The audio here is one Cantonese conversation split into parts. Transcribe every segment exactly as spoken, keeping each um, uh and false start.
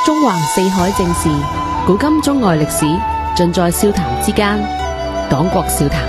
中橫四海正事，古今中外歷史，盡在笑談之間。黨國笑談。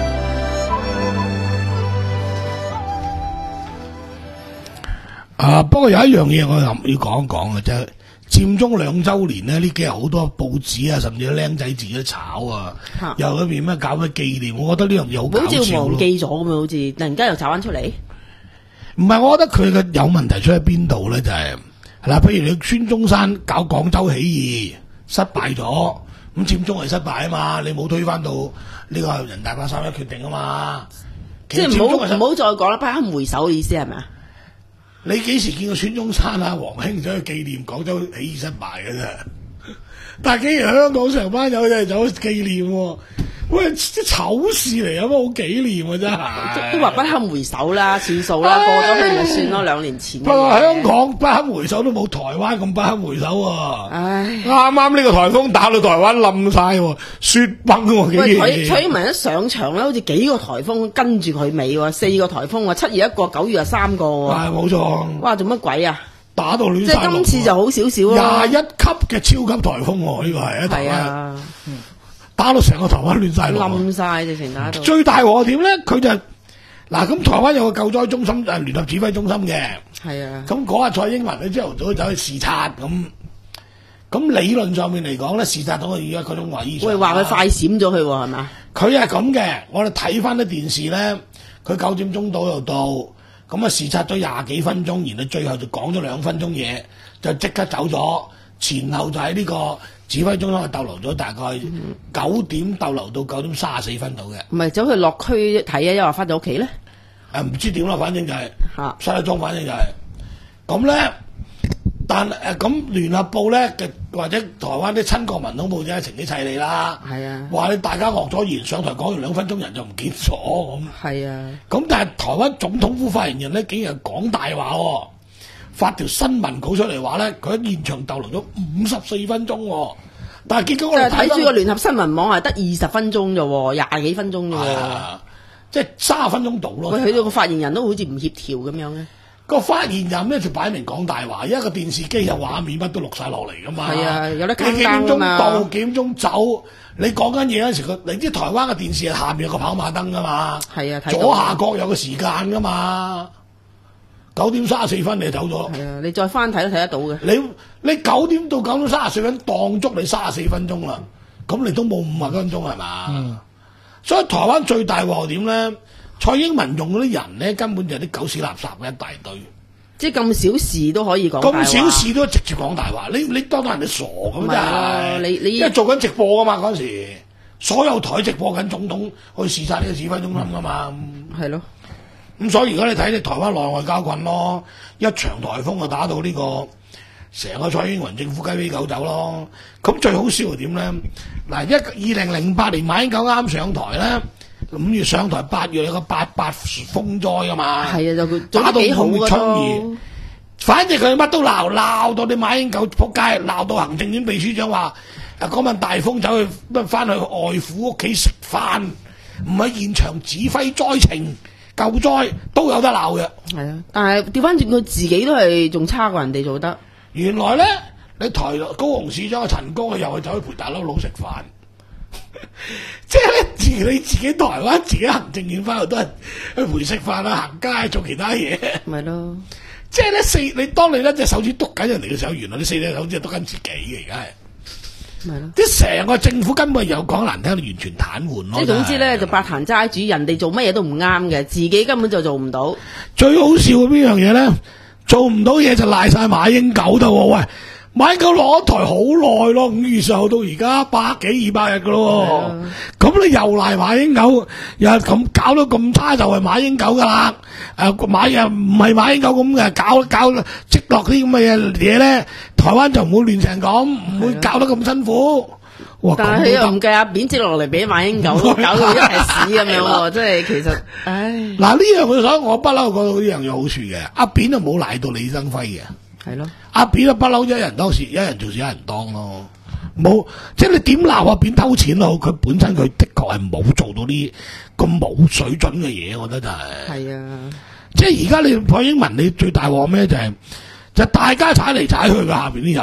啊，不過有一樣嘢我諗要講一講嘅啫，佔中兩週年呢，呢幾日好多報紙啊，甚至啲僆仔自己都炒啊，又嗰邊咩搞咩紀念，我覺得呢樣嘢好搞笑咯。好似忘記咗咁樣，好似突然間又炒翻出嚟。 唔係，我覺得佢嘅有問題出喺邊度咧？就係、是、嗱，譬如你孫中山搞廣州起義失敗咗，咁佔中係失敗啊嘛，你冇推翻到呢個人大八三一決定啊嘛， 即係唔好唔好再講啦，不堪回首嘅意思係咪啊？ 你幾時見過孫中山啊、黃興走去紀念廣州起義失敗嘅啫？但係竟然香港成班友仔走去紀念喎。喂，啲醜事嚟，有乜好紀念啊？真係都話不堪回首啦，算數啦，過咗去咪算咯。兩年前， 不過香港不堪回首都冇台灣咁不堪回首啊！ 唉， 啱啱呢個颱風打到台灣冧晒，雪崩喎！竟然喂，蔡英文一上場咧，好似幾個颱風跟住佢尾喎，四個颱風喎，七月一個，九月又三個喎。 係冇錯。 哇，做乜鬼啊？ 打到亂晒。 即係今次就好少少咯。 廿一級嘅超級颱風喎，呢個係啊，台灣。係啊。打到成個台灣亂晒落， 冧晒直情打到。 最大鑊點咧？佢就嗱咁，台灣有個救災中心誒聯合指揮中心嘅。係啊。咁嗰日蔡英文咧朝頭早走去視察咁，咁理論上面嚟講咧，視察到佢而家嗰種位。 喂，話佢快閃咗佢喎，係嘛？ 佢係咁嘅，我哋睇翻啲電視咧，佢九點鐘到又到，咁啊視察咗廿幾分鐘，然後最後就講咗兩分鐘嘢，就即刻走咗，前後就喺呢個指揮中心逗留咗大概九點逗留到九點三十四分度嘅。 唔係走去落區睇啊，又話翻咗屋企咧？ 誒唔知點啦，反正就係失咗蹤，反正就係咁咧。但誒咁聯合報咧嘅或者台灣啲親國民黨報紙情幾砌你啦。係啊，話你大家惡咗言，上台講完兩分鐘人就唔見咗咁。係啊。咁但係台灣總統府發言人咧竟然講大話喎。發條新聞稿出嚟話咧，佢喺現場逗留咗五十四分鐘、哦，但係結果我哋睇住個聯合新聞網係得二十分鐘啫喎，廿幾分鐘啫喎， 即係三十分鐘到咯。 佢去到個發言人都好似唔協調咁樣嘅。 個發言人咧就擺明講大話，因為個電視機有畫面乜都錄晒落嚟噶嘛。係啊，有得更更㗎嘛。幾點鐘到，幾點鐘走？你講緊嘢嗰陣時，個你知台灣嘅電視係下面有個跑馬燈噶嘛？係啊，左下角有個時間噶嘛。九點三十四分你就走咗，係啊！你再翻睇都睇得到嘅。你你九點到九點三十四分當足你三十四分鐘啦，咁你都冇五十分鐘係嘛？嗯。所以台灣最大鑊點咧？蔡英文用嗰啲人咧，根本就係啲狗屎垃圾嘅一大堆。即係咁小事都可以講大話。咁小事都直接講大話，你你當到人哋傻咁真係。你你因為做緊直播噶嘛嗰陣時，所有台直播緊總統去視察呢個指揮中心噶嘛。係咯。咁所以而家你睇你台灣內外交困咯，一場颱風就打到呢、這個成個蔡英文政府雞飛狗走咯。咁最好笑係點咧？嗱，一二零零八年馬英九啱上台咧，五月上台，八月有個八八風災啊嘛。係啊，就佢打到五月春二，反正佢乜都鬧，鬧到你馬英九仆街，鬧到行政院秘書長話：誒嗰晚大風走去乜翻去外父屋企食飯，唔喺現場指揮災情。救災都有得鬧嘅，係啊！但係調翻轉佢自己都係仲差過人哋做得。原來咧，你台高雄市長嘅陳光又係走去陪大佬佬食飯，即係咧自你自己台灣自己行政院翻去都係去陪食飯啊、行街做其他嘢，咪咯。即係咧四你當你咧隻手指篤緊人哋嘅時候，原來你四隻手指係篤緊自己嘅，而家係。啲成個政府根本有講難聽，完全癱瘓咯。即係總之咧，就八壇齋主，人哋做乜嘢都唔啱嘅，自己根本就做唔到。最好笑嘅邊樣嘢咧，做唔到嘢就賴晒馬英九度喎。喂，馬英九落咗台好耐咯，五月十號到而家百幾二百日噶咯。咁你又賴馬英九，又咁搞到咁差，就係馬英九噶啦。誒，馬又唔係馬英九咁嘅，搞搞積落啲咁嘅嘢嘢咧，台灣就唔會亂成咁，唔會搞得咁辛苦。但係佢又唔計阿扁接落嚟俾馬英九，搞到一係屎咁樣喎，即係其實，唉。嗱呢樣嘢，所以我不嬲覺得呢樣有好處嘅。阿扁就冇賴到李登輝嘅，係咯。阿扁啊不嬲一人當事，一人做事一人當咯。冇，即係你點鬧阿扁偷錢咯？佢本身佢的確係冇做到啲咁冇水準嘅嘢，我覺得就係。係啊，即係而家你蔡英文你最大鑊咩？就係、是、就大家踩嚟踩去嘅下邊啲友，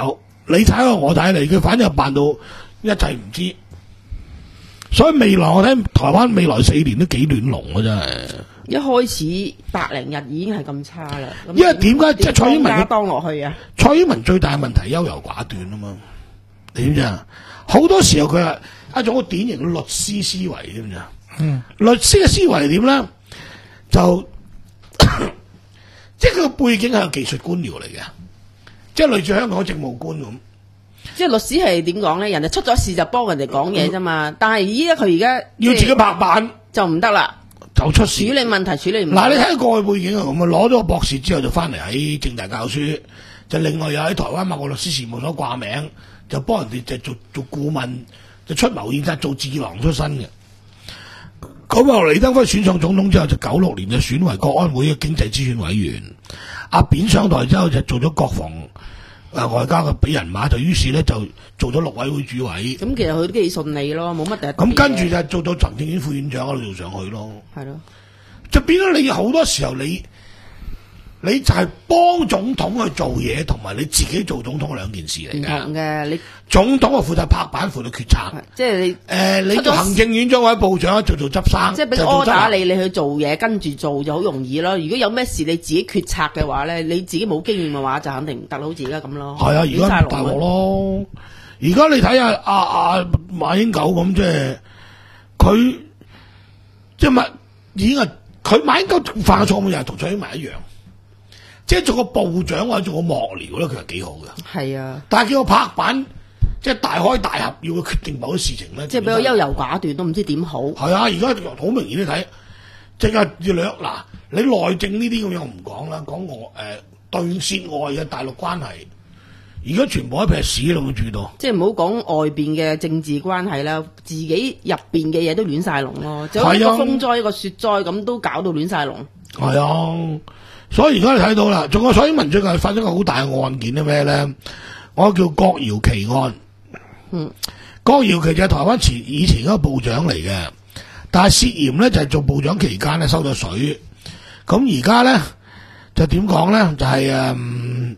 你睇我，我睇你，佢反正扮到一切唔知。所以未來我睇台灣未來四年都幾亂龍啊，真係。 一開始百零日已經係咁差啦。 因為點解即係蔡英文當落去啊？ 蔡英文最大嘅問題優柔寡斷啊嘛，你知唔知啊？好多時候佢係一種好典型嘅律師思維，知唔知啊？嗯，律師嘅思維係點咧？就即係佢個背景係個技術官僚嚟嘅，即係類似香港政務官咁。 即係律師係點講咧？人哋出咗事就幫人哋講嘢啫嘛。嗯、但係依家佢而家要自己拍板就唔得啦， 就出事。處理問題處理唔到。 嗱，你睇過去背景係咁啊，攞咗個博士之後就翻嚟喺政大教書，就另外又喺台灣某個律師事務所掛名，就幫人哋就做做顧問，就出謀獻策做智囊出身嘅。咁啊，李登輝選上總統之後，就九六年就選為國安會嘅經濟諮詢委員。阿扁上台之後就做咗國防。啊！外交嘅俾人馬，就於是咧就做咗陸委會主委。 咁其實佢都幾順利咯，冇乜第一。咁跟住就做到行政院副院長嗰度做上去咯。 係咯， 就變咗你好多時候你你就係幫總統去做嘢，同埋你自己做總統兩件事嚟嘅。唔同嘅，你總統係負責拍板，負責決策。 即係你誒、 呃，你做行政院長或者部長做做執生， 即係俾個 order你，你去做嘢，跟住做就好容易咯。如果有咩事你自己決策嘅話咧，你自己冇經驗嘅話，就肯定唔得，好似而家咁咯。係啊，而家大鑊咯。而家你睇下阿阿馬英九咁，即係佢即係咪已經係佢馬英九犯嘅錯誤又係同蔡英文一樣。即係做個部長或者做個幕僚咧，佢係幾好嘅。係啊，但係叫個拍板，即係大開大合，要佢決定某啲事情咧，即係比較優柔寡斷，都唔知點好。係啊，而家好明顯你睇，即係要兩嗱，你內政呢啲咁樣我唔講啦，講我誒對涉外嘅大陸關係，而家全部一撇屎咯，住到。即係唔好講外邊嘅政治關係啦，自己入邊嘅嘢都亂晒龍咯，就好似個風災、一個雪災咁，都搞到亂晒龍。係啊。所以而家你睇到啦，仲有蔡英文最近發生個好大嘅案件係咩咧？我叫郭堯祺案。嗯，郭堯祺就係台灣前以前一個部長嚟嘅，但係涉嫌咧就係、是、做部長期間咧收咗水。咁而家咧就點講咧？就係、是、誒，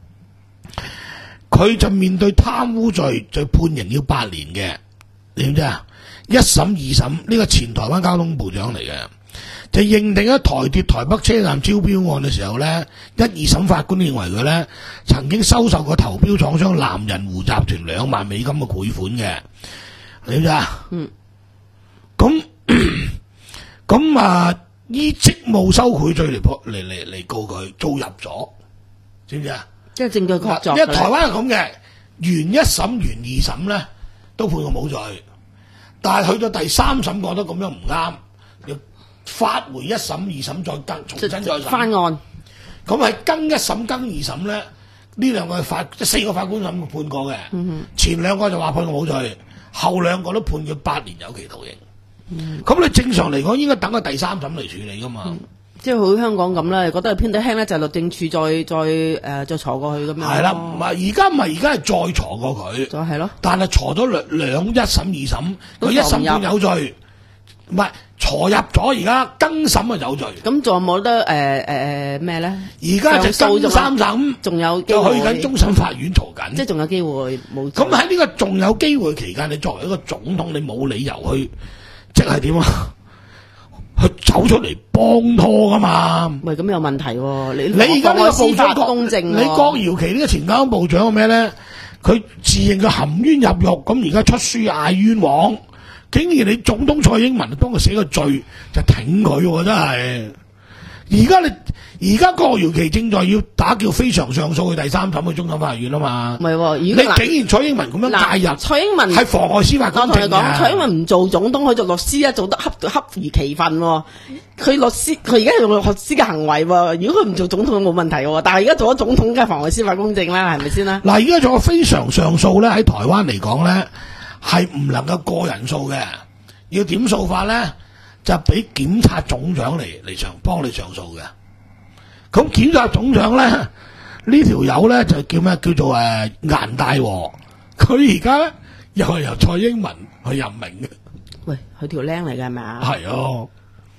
佢、嗯、就面對貪污罪，就判刑要八年嘅。你知唔知啊？一審二審呢、這個前台灣交通部長嚟嘅。就認定喺台鐵台北車站招標案嘅時候咧，一二審法官認為佢咧曾經收受過投標廠商南人湖集團兩萬美金嘅賄款嘅，你知唔知啊？嗯。咁咁啊，依職務收賄罪嚟嚟嚟嚟告佢，做入咗，知唔知啊？即係證據確鑿。因為台灣係咁嘅，原一審、原二審咧都判佢冇罪，但係去到第三審覺得咁樣唔啱。發回一審、二審再更重新再審翻案，咁係更一審、更二審咧，呢兩個法即四個法官審判過嘅、嗯，前兩個就話判佢冇罪，後兩個都判佢八年有期徒刑。咁、嗯、你正常嚟講應該等佢第三審嚟處理噶嘛？嗯、即係好似香港咁啦，覺得係偏得輕咧，就律政處再再誒、呃、再坐過去咁樣。係啦，唔係而家唔係而家係再坐過佢，就係咯。但係坐咗兩兩一審、二審，佢一審判有罪。唔係坐入咗，而家更審啊有罪。咁仲有冇得誒誒咩咧？而家就更三審，仲有機會去緊終審法院嘈緊，即係仲有機會冇。咁喺呢個仲有機會期間，你作為一個總統，你冇理由去即係點啊？去走出嚟幫拖噶嘛？喂，咁有問題喎、啊！你你而家呢個部長公正、啊，你郭堯祺呢個前交通部長係咩咧？佢自認佢含冤入獄，咁而家出書嗌冤枉。竟然你總統蔡英文幫佢寫個罪就挺佢喎，真係！而家你而家郭堯祺正在要打叫非常上訴去第三審去終審法院啊嘛，唔係喎，你竟然蔡英文咁樣介入，蔡英文係妨礙司法公正嘅。我同你講，蔡英文唔做總統，佢做律師啊，做得恰恰如其分喎。佢律師，佢而家係用律師嘅行為喎。如果佢唔做總統冇問題喎，但係而家做咗總統，梗係妨礙司法公正啦，係咪先啦？嗱，而家做個非常上訴咧，喺台灣嚟講咧。係唔能夠過人數嘅，要點數法咧，就俾檢察總長嚟嚟上幫你上訴嘅。咁檢察總長咧，呢條友咧就叫咩？叫做誒顏大和。佢而家咧又係由蔡英文去任命嘅。喂，佢條僆嚟嘅係咪啊？係啊。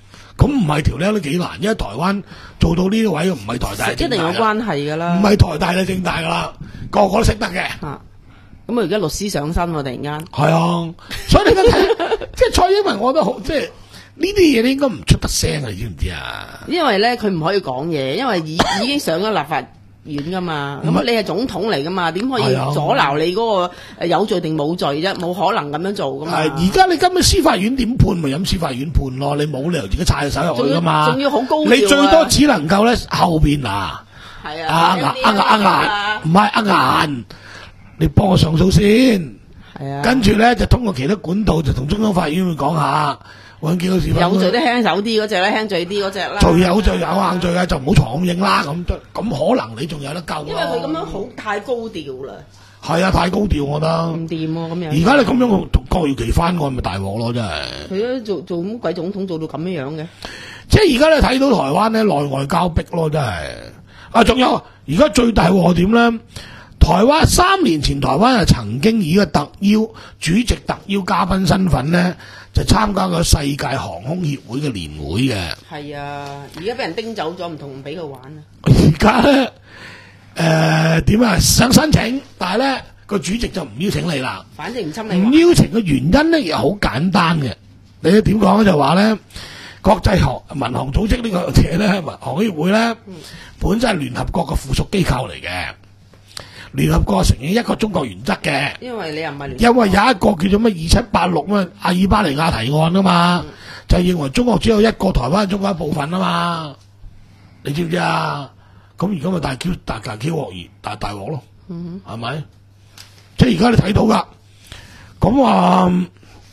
咁唔係條僆都幾難，因為台灣做到呢啲位唔係台大一定有關係㗎啦， 唔係台大就政大㗎啦，個個都識得嘅。 啊，咁啊而家律師上身喎，突然間。 係啊，所以你而家睇，即係蔡英文，我覺得好，即係呢啲嘢你應該唔出得聲啊，你知唔知啊？ 因為咧佢唔可以講嘢，因為已已經上咗立法院噶嘛，咁你係總統嚟噶嘛，點可以阻撓你嗰個有罪定冇罪啫？冇可能咁樣做噶嘛。 而家你根本司法院點判咪飲司法院判咯，你冇理由自己插手入去噶嘛。 仲要好高調啊！ 你最多只能夠咧後邊嗱， 係啊啊啊啊唔係啊顏，你幫我上訴先。係啊，跟住咧就通過其他管道就同中央法院去講下。揾幾個事有罪都輕手啲嗰隻啦，輕罪啲嗰隻啦。 罪有罪有硬罪嘅就唔好藏咁影啦，咁咁可能你仲有得救。 因為佢咁樣好太高調啦。 係啊，太高調我覺得。 唔掂喎，咁樣。 而家你咁樣同郭耀琪翻案咪大鑊咯，真係。 佢都做做乜鬼總統做到咁樣樣嘅？ 即係而家你睇到台灣咧內外交逼咯，真係。啊，仲有而家最大鑊點咧？台灣三年前台灣係曾經以個特邀主席特邀嘉賓身份咧。就參加個世界航空協會嘅年會嘅。 係啊，而家俾人叮走咗，唔同唔俾佢玩啊。 而家咧，誒點啊？想申請，但係咧個主席就唔邀請你啦。 反正唔侵你。 唔邀請嘅原因咧，又好簡單嘅。你點講咧？就話咧，國際航民航組織呢個嘢咧，民航協會咧，嗯、本身係聯合國嘅附屬機構嚟嘅。聯合國承認一個中國原則嘅， 因為你又唔係聯合國， 因為有一個叫做咩二七八六咩阿爾巴尼亞提案啊嘛，嗯、就認為中國只有一個台灣，中國一部分啊嘛，你知唔知啊？咁而家咪大 Q 大大 Q 鑊熱大大鑊咯，係咪、嗯？即係而家你睇到噶，咁啊，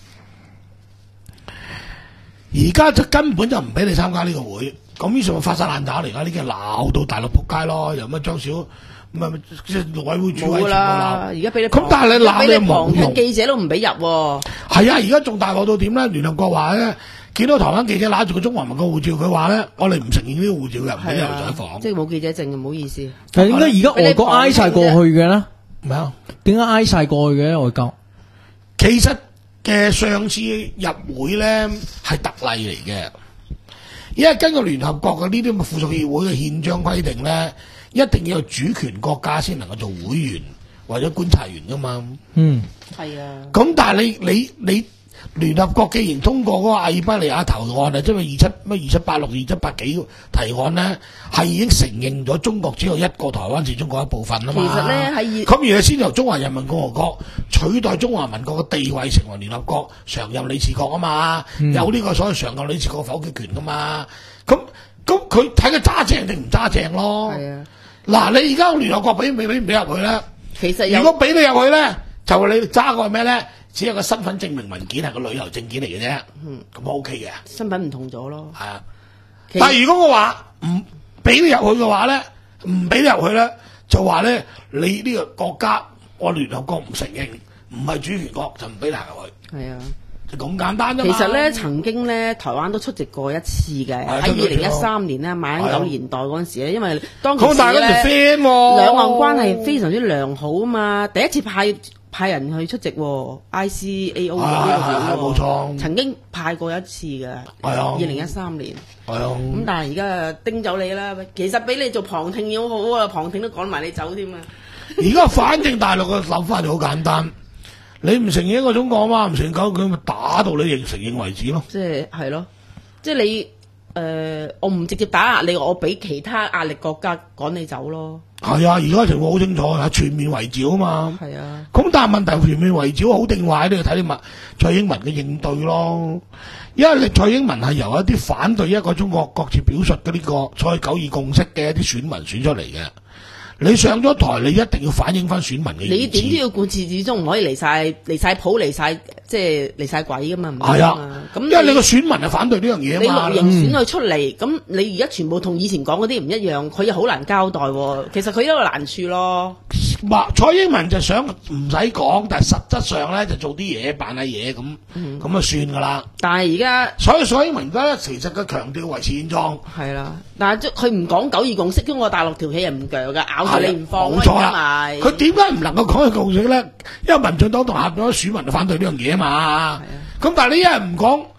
而家就根本就唔俾你參加呢個會，咁於是咪發晒爛渣嚟噶，呢啲鬧到大陸仆街咯，又乜張小。唔係即係陸委會主委啦，而家俾你咁，但係你鬧你冇用， 記者都唔俾入喎。 係啊，而家仲大鑊到點咧？聯合國話咧，見到台灣記者揦住個中華民國護照，佢話咧，我哋唔承認呢個護照嘅，唔俾入採訪。 即係冇記者證，唔好意思。 但係點解而家外國挨晒過去嘅咧？ 咩啊？ 點解挨晒過去嘅外國？ 其實嘅上次入會咧係特例嚟嘅，因為根據聯合國嘅呢啲咁嘅附屬協會嘅憲章規定咧。一定要有主權國家先能夠做會員或者觀察員噶嘛。嗯，係啊。咁但係你你你聯合國既然通過嗰個阿爾巴尼亞投案啊，即係二七咩二七八六二七八幾提案咧，係已經承認咗中國只有一個台灣是中國一部分啊嘛。其實咧喺咁而家先由中華人民共和國取代中華民國嘅地位，成為聯合國常任理事國啊嘛，嗯、有呢個所謂常任理事國否決權噶嘛。咁咁佢睇佢揸正定唔揸正咯。係啊。嗱，你而家聯合國俾未俾唔俾入去咧？其實如果俾你入去咧，就你揸個係咩咧？只係個身份證明文件，係個旅遊證件嚟嘅啫。嗯，咁 OK 嘅。身份唔同咗咯。係啊。但係如果我話唔俾你入去嘅話咧，唔俾你入去咧，就話咧你呢個國家我聯合國唔承認，唔係主權國就唔俾你入去。係啊。咁簡單啫嘛。其實咧，曾經咧，台灣都出席過一次嘅，喺二零一三年咧，馬英九年代嗰陣時咧，因為當其時咧，兩岸關係非常之良好啊嘛，第一次派派人去出席 I C A O 呢個會，冇錯，曾經派過一次嘅，二零一三年。係啊。咁但係而家叮走你啦，其實俾你做旁聽要好啊，旁聽都趕埋你走添啊。而家反正大陸嘅諗法就好簡單。你唔承認一個中國嘛，唔承認佢咪打到你認承認為止咯。即係係咯，即係你誒、呃，我唔直接打壓你，我俾其他壓力國家趕你走咯。係啊，而家情況好清楚，係全面圍剿啊嘛。係啊。咁但係問題全面圍剿好定壞，你要睇你蔡英文嘅應對咯。因為你蔡英文係由一啲反對一個中國各自表述嘅呢個所謂九二共識嘅一啲選民選出嚟嘅。你上咗台，你一定要反映翻選民嘅意見。你點都要貫徹始終，唔可以離晒離晒譜，離晒即係離晒軌噶嘛？係啊，咁因為你個選民係反對呢樣嘢啊嘛。你綠營選佢出嚟，咁、嗯、你而家全部同以前講嗰啲唔一樣，佢又好難交代。其實佢一個難處咯。蔡英文就想唔使講，但係實質上咧就做啲嘢扮下嘢咁，咁啊算噶啦。但係而家，所以蔡英文而家咧，其實佢強調維持現狀。係啦，但係佢唔講九二共識，中國大陸條氣係唔鋸噶，咬住你唔放。冇錯啦，佢點解唔能夠講佢共識咧？因為民進黨同下邊啲選民就反對呢樣嘢啊嘛。咁但係你一係唔講，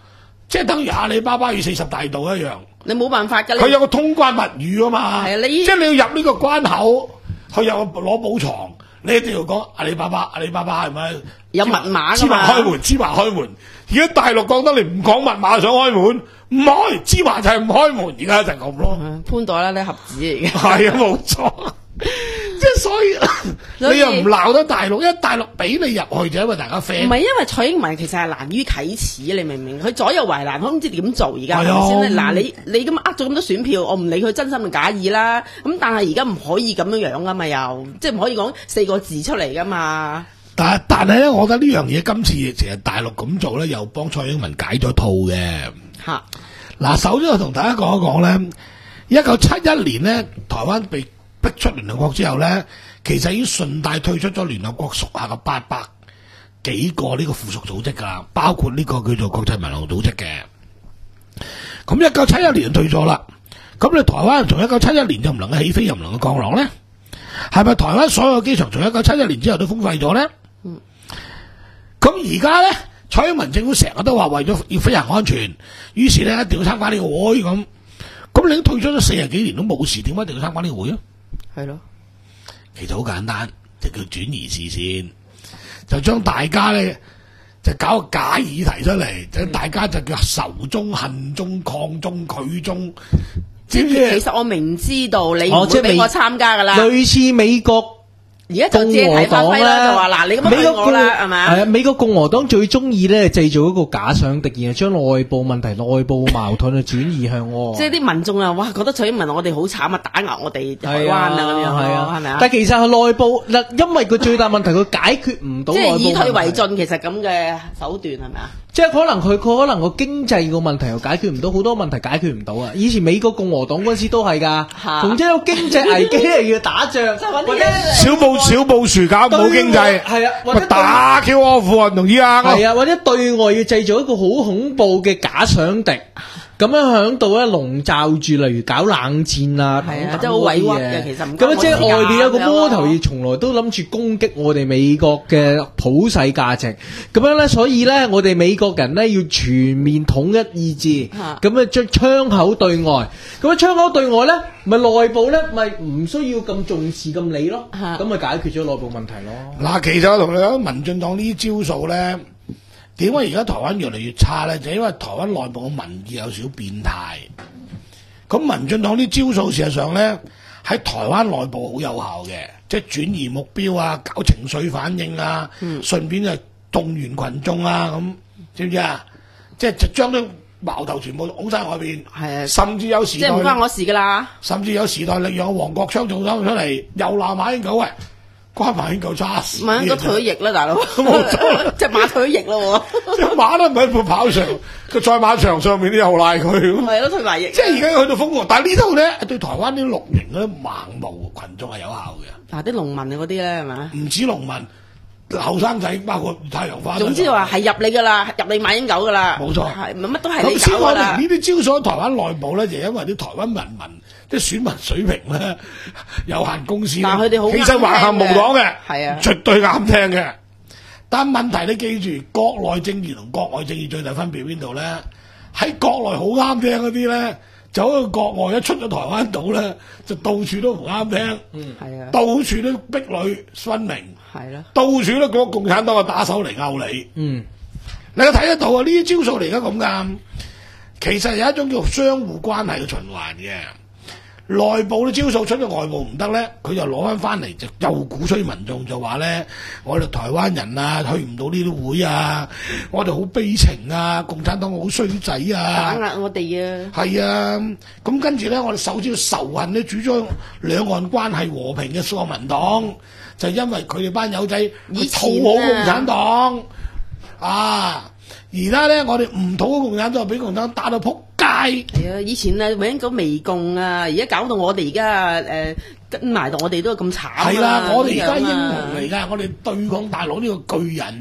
即係等於阿里巴巴與四十大盜一樣。 你冇辦法㗎， 佢有個通關密語啊嘛。係啊，你即係你要入呢個關口，佢有攞寶藏，你一定要講阿里巴巴，阿里巴巴係咪有密碼㗎芝麻開門，芝麻開門。而家大陸覺得你唔講密碼想開門，唔開，芝麻就係唔開門，而家就係咁咯。 潘朵拉啲盒子嚟嘅。 係啊，冇錯。即係所以你又唔鬧得大陸，因為大陸俾你入去就因為大家 friend。 唔係因為蔡英文其實係難於啟齒，你明唔明？佢左右為難，佢唔知點做而家係咪先咧？嗱，你你咁呃咗咁多選票，我唔理佢真心定假意啦。咁但係而家唔可以咁樣樣噶嘛，又即係唔可以講四個字出嚟噶嘛。 但係但係咧，我覺得呢樣嘢今次其實大陸咁做咧，又幫蔡英文解咗套嘅。 嚇！ 嗱，首先我同大家講一講咧，一九七一年咧，台灣被逼出聯合國之後咧，其實已經順帶退出咗聯合國屬下嘅八百幾個呢個附屬組織㗎啦，包括呢個叫做國際民航組織嘅。咁一九七一年退咗啦，咁你台灣從一九七一年就唔能夠起飛，又唔能夠降落咧？係咪台灣所有機場從一九七一年之後都封閉咗咧？嗯。咁而家咧，蔡英文政府成日都話為咗要飛行安全，於是咧一定要參加呢個會咁。咁你都退出咗四十幾年都冇事，點解一定要參加呢個會啊？係咯，其實好簡單，就叫轉移視線，就將大家咧就搞個假議題出嚟，就大家就叫仇中、恨中、抗中、拒中，知唔知？ 其實我明知道你唔會俾我參加噶啦， 類似美國。 而家就借題發揮啦，就話嗱，你咁樣對我啦，係咪？ 係啊，美國共和黨最中意咧製造一個假想敵，然後將內部問題、內部矛盾去轉移向我。 即係啲民眾啊，哇，覺得蔡英文我哋好慘啊，打壓我哋台灣啊咁樣，係啊，係咪啊？ 但係其實係內部嗱，因為佢最大問題佢解決唔到內部問題。即係以退為進， 其實咁嘅手段係咪啊？ 即係可能佢佢可能個經濟個問題又解決唔到，好多問題解決唔到啊！以前美國共和黨嗰陣時都係㗎，逢即有經濟危機係要打仗，或者小布小布殊搞冇經濟， 係啊，或者打 Q 阿富汗同伊拉克， 係啊，或者對外要製造一個好恐怖嘅假想敵。咁樣響度咧籠罩住，例如搞冷戰啊， 係啊，真係好委屈嘅。其實唔咁即係外邊有個魔頭，亦從來都諗住攻擊我哋美國嘅普世價值。咁樣咧，所以咧，我哋美國人咧要全面統一意志，咁啊將窗口對外。咁啊窗口對外咧，咪內部咧咪唔需要咁重視咁理咯。咁咪解決咗內部問題咯。 嗱，其實我同你講，民進黨呢啲招數咧。點解而家台灣越嚟越差咧？就因為台灣內部嘅民意有少少變態。咁民進黨啲招數事實上咧喺台灣內部好有效嘅，即係轉移目標啊，搞情緒反應啊，嗯、順便就動員群眾啊，咁知唔知啊？即係就將啲矛頭全部拱晒外邊， 係啊， 甚至有時代即係唔關我事噶啦。 甚至有時代力量黃國昌做咗出嚟，又鬧馬英九喂。關馬英九差事， 馬英九退咗役啦，大佬，隻馬退咗役咯， 隻馬都唔喺副跑場，個賽馬場上面都又賴佢， 係咯，退埋役。 即係而家去到瘋狂，但係呢度咧對台灣啲綠營嗰啲盲目群眾係有效嘅。 嗱，啲農民嗰啲咧係咪？ 唔止農民，後生仔包括太陽花。 總之話係入你噶啦，入你馬英九噶啦。 冇錯， 係乜都係你搞噶啦。 呢啲招數喺台灣內部咧，就因為啲台灣人民。即係選民水平咧，有限公司， 但佢哋好其實橫行無黨嘅， 係啊， 絕對啱聽嘅。但問題你記住，國內政治同國外政治最大分別邊度咧？喺國內好啱聽嗰啲咧，走去國外一出咗台灣島咧，就到處都唔啱聽， 嗯，係啊， 到處都壁壘分明， 係啦， 到處都講共產黨嘅打手嚟拗你， 嗯， 你睇得到啊？呢啲招數嚟而家咁噶，其實有一種叫相互關係嘅循環嘅。內部啲招數出咗外部唔得咧，佢就攞翻翻嚟就又鼓吹民眾就話咧，我哋台灣人啊去唔到呢啲會啊，我哋好悲情啊，共產黨好衰仔啊， 打壓我哋啊， 係啊，咁跟住咧，我哋首先要仇恨咧，主張兩岸關係和平嘅國民黨，就因為佢哋班友仔去討好共產黨啊。而家咧，我哋唔討好共產黨，俾共產黨打到撲街。 係啊，以前啊，永久媚共啊，而家搞到我哋而家誒跟埋到我哋都咁慘。 係啦，我哋而家英雄嚟㗎，我哋對抗大陸呢個巨人，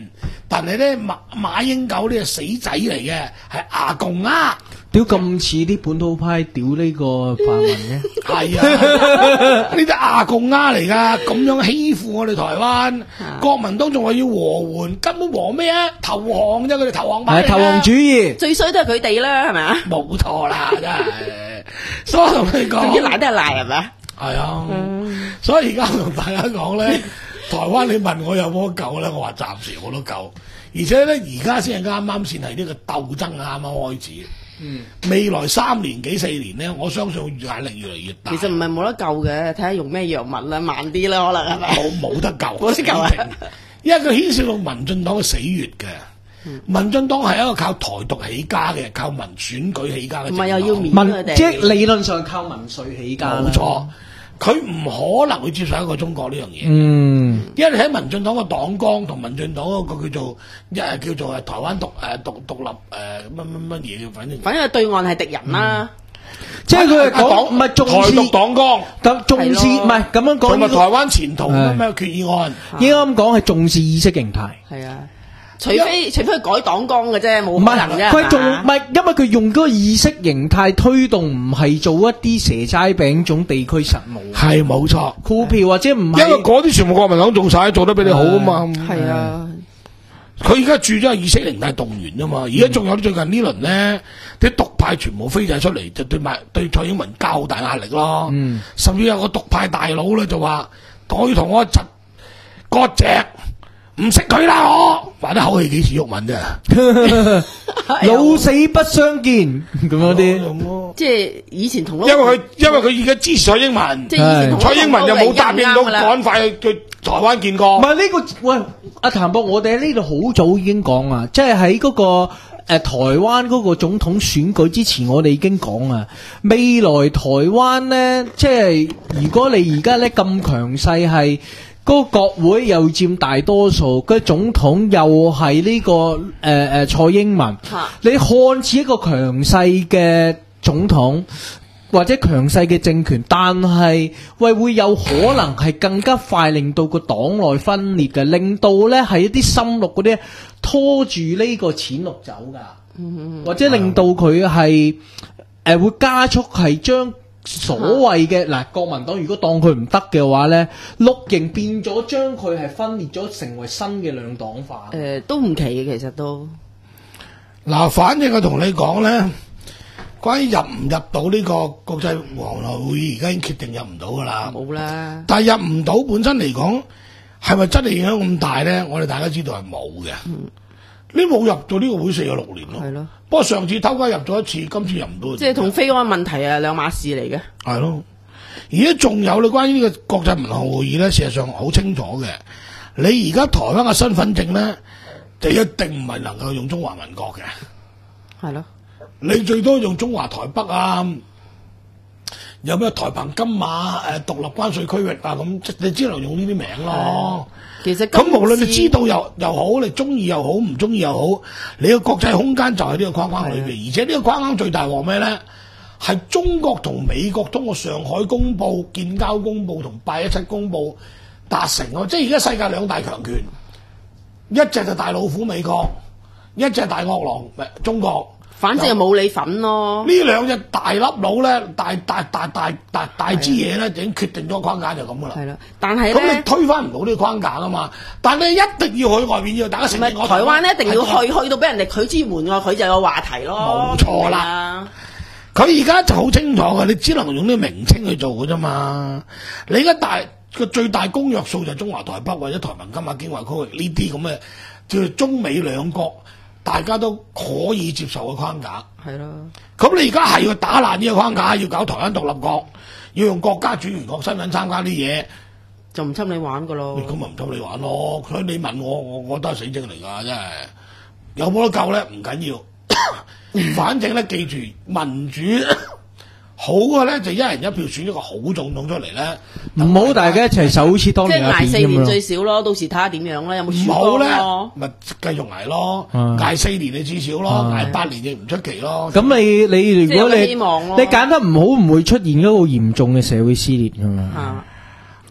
但係咧馬馬英九呢個死仔嚟嘅，係阿共啊！ 屌咁似啲本土派屌呢個泛民嘅， 係啊！呢啲阿共丫嚟噶，咁樣欺負我哋台灣，國民黨仲話要和緩，根本和咩啊？投降啫，佢哋投降派。 係投降主義， 最衰都係佢哋啦，係咪啊？ 冇錯啦，真係。所以我同你講， 總之賴都係賴係咪？ 係啊，所以而家同大家講咧，台灣你問我有冇得救咧？我話暫時我都救，而且咧而家先係啱啱先係呢個鬥爭啱啱開始。嗯，未來三年幾四年咧，我相信壓力越嚟越大。 其實唔係冇得救嘅，睇下用咩藥物啦，慢啲啦，可能係咪？ 冇冇得救， 冇得救啊！ 因為佢牽涉到民進黨嘅死穴嘅。嗯、民進黨係一個靠台獨起家嘅，靠民選舉起家嘅。 唔係又要免民佢哋， 即係理論上靠民粹起家。 冇錯。佢唔可能會接受一個中國呢樣嘢， 嗯， 因為你喺民進黨個黨綱同民進黨嗰個叫做一係叫做係台灣獨誒獨獨立誒乜乜乜嘢嘅，反正反正對岸係敵人啦。 即係佢係講唔係重視台獨黨綱， 咁重視唔係咁樣講， 同埋台灣前途咩咩決議案， 應該咁講係重視意識形態。 係啊。除非除非佢改黨綱嘅啫，冇可能啫。 佢仲唔係，因為佢用嗰個意識形態推動，唔係做一啲蛇齋餅種地區實務。 係冇錯， 股票或者唔係， 因為嗰啲全部國民黨做晒，做得比你好啊嘛。 係啊， 佢而家注咗係意識形態動員啊嘛。而家仲有最近呢輪咧，啲獨派全部飛晒出嚟，就對埋對蔡英文交好大壓力咯。嗯，甚至有個獨派大佬咧就話，我要同我侄割席。唔識佢啦，我話啲口氣幾似毓民啫， 老死不相見咁樣啲， 即係以前同， 因為佢因為佢而家支持蔡英文， 即係以前同蔡英文又冇答應到趕快去去台灣見過。 唔係呢個喂，阿譚博，我哋喺呢度好早已經講啊，即係喺嗰個誒、呃、台灣嗰個總統選舉之前，我哋已經講啊，未來台灣咧，即係如果你而家咧咁強勢係。嗰個國會又佔大多數，個總統又係呢、這個誒誒、呃、蔡英文，啊、你看似一個強勢嘅總統或者強勢嘅政權，但係喂會有可能係更加快令到個黨內分裂嘅，令到咧係一啲深綠嗰啲拖住呢個淺綠走噶，嗯、或者令到佢係誒會加速係將。所謂嘅嗱，國民黨如果當佢唔得嘅話咧，綠營變咗將佢係分裂咗，成為新嘅兩黨化。 誒、呃，都唔奇嘅，其實都嗱，反正我同你講咧，關於入唔入到呢個國際黃內會議，而家已經決定入唔到噶啦，冇啦。但係入唔到本身嚟講，係咪真係影響咁大咧？我哋大家知道係冇嘅。嗯你冇入到呢個會四有六年咯，係咯。不過上次偷雞入咗一次，今次入唔到。即係同飛安問題啊，兩碼事嚟嘅。 係咯，而家仲有你關於呢個國際民航會議咧，事實上好清楚嘅。你而家台灣嘅身份證咧，就一定唔係能夠用中華民國嘅。係咯，你最多用中華台北啊，有咩台澎金馬誒獨立關稅區域啊，咁你只能用呢啲名咯。 其實咁無論你知道又又好，你中意又好，唔中意又好，你個國際空間就喺呢個框框裏邊，而且呢個框框最大鑊咩咧？係中國同美國通過上海公報、建交公報同八一七公報達成咯，即係而家世界兩大強權，一隻就大老虎美國，一隻大惡狼中國。 反正係冇你份咯。 呢兩隻大粒佬咧，大大大大大大支嘢咧，已經決定咗框架就咁噶啦。係啦， 但係咁你推翻唔到呢個框架啊嘛。但係你一定要去外邊要大家承認我。 台灣咧一定要去，去到俾人哋拒之門外，佢就有話題咯。 冇錯啦。佢而家就好清楚嘅，你只能用呢個名稱去做嘅啫嘛。你而家大個最大公約數就係中華台北或者台澎金馬經貿區域呢啲咁嘅叫做中美兩國。大家都可以接受嘅框架，係咯。咁你而家係要打爛呢個框架，要搞台灣獨立國，要用國家主權國身份參加啲嘢， 就唔侵你玩噶咯。 咁咪唔侵你玩咯。所以你問我，我我都係死精嚟㗎，真係有冇得救咧？唔緊要，反正咧記住民主。好嘅咧，就一人一票選一個好總統出嚟咧， 唔好大家一齊手好似當年即係捱四年最少咯，到時睇下點樣咧，有冇輸光咯？ 咪繼續捱咯，捱四年你至少咯，捱八年亦唔出奇咯。 咁你你如果你你揀得唔好，唔會出現一個嚴重嘅社會撕裂㗎嘛？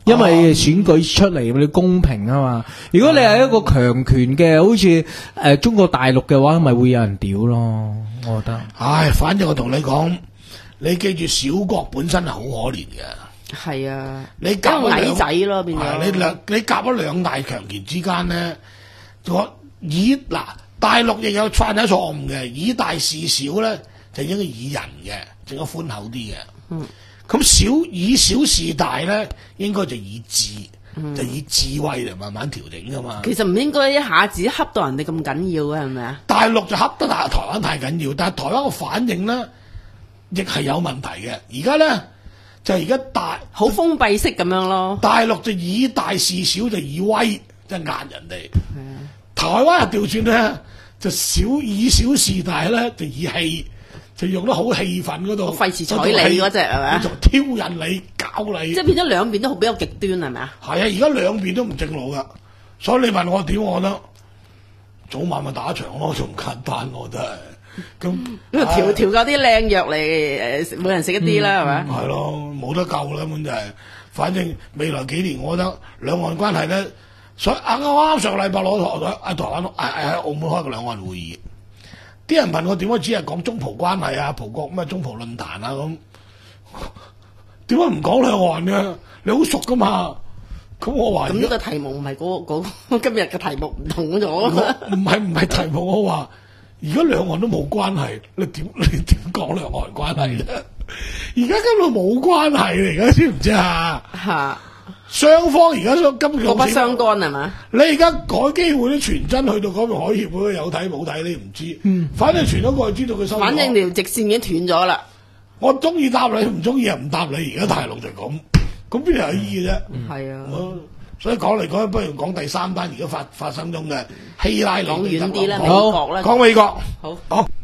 因為選舉出嚟你公平啊嘛。如果你係一個強權嘅，好似誒、呃、中國大陸嘅話，咪會有人屌咯。我覺得， 唉，反正我同你講，你記住小國本身係好可憐嘅。 係啊， 你夾矮仔咯，變咗你兩你夾咗兩大強權之間咧，我以嗱大陸亦有犯咗錯誤嘅，以大事小咧就應該以人嘅，整個寬厚啲嘅。嗯，咁小以小事大咧，應該就以智，嗯、就以智慧嚟慢慢調整噶嘛。 其實唔應該一下子恰到人哋咁緊要嘅，係咪啊？ 大陸就恰得大台灣太緊要，但係台灣個反應咧，亦係有問題嘅。而家咧。就而家大好封閉式咁樣咯， 大陸就以大事小，就以威即係壓人哋。嗯、台灣又調轉咧，就小以小事大咧，就以氣，就用得好氣憤嗰度， 費事睬你嗰隻係咪啊？ 就挑釁你搞你， 即係變咗兩邊都好比較極端係咪啊？ 係啊，而家兩邊都唔正路噶，所以你問我點，我覺得早晚咪打場咯，仲簡單我覺得係。咁調調夠啲靚藥嚟，誒，每人食一啲啦，係咪？ 係咯，冇得救啦，根本就係。反正未來幾年，我覺得兩岸關係咧，所以啱啱上個禮拜攞台喺台灣喺澳門開個兩岸會議，啲人問我點解只係講中葡關係啊、葡國咩中葡論壇啊咁，點解唔講兩岸嘅？你好熟噶嘛？咁我話咁呢個題目唔係嗰嗰今日嘅題目唔同咗， 唔係唔係題目，我話。而家兩岸都冇關係，你點你點講兩岸關係咧？而家根本冇關係嚟，而家知唔知啊？嚇！雙方而家想今個各不相干係嘛？ 你而家改機會都傳真去到嗰邊海協會有睇冇睇你唔知，嗯，反正傳咗過去知道佢收。 反正條直線已經斷咗啦。 我中意答你，唔中意又唔答你。而家大陸就咁，咁邊度有意嘅啫？ 係啊。 所以講嚟講去，不如講第三單而家發發生中嘅希拉里。 講遠啲啦，美國啦。 講美國。 好。 好。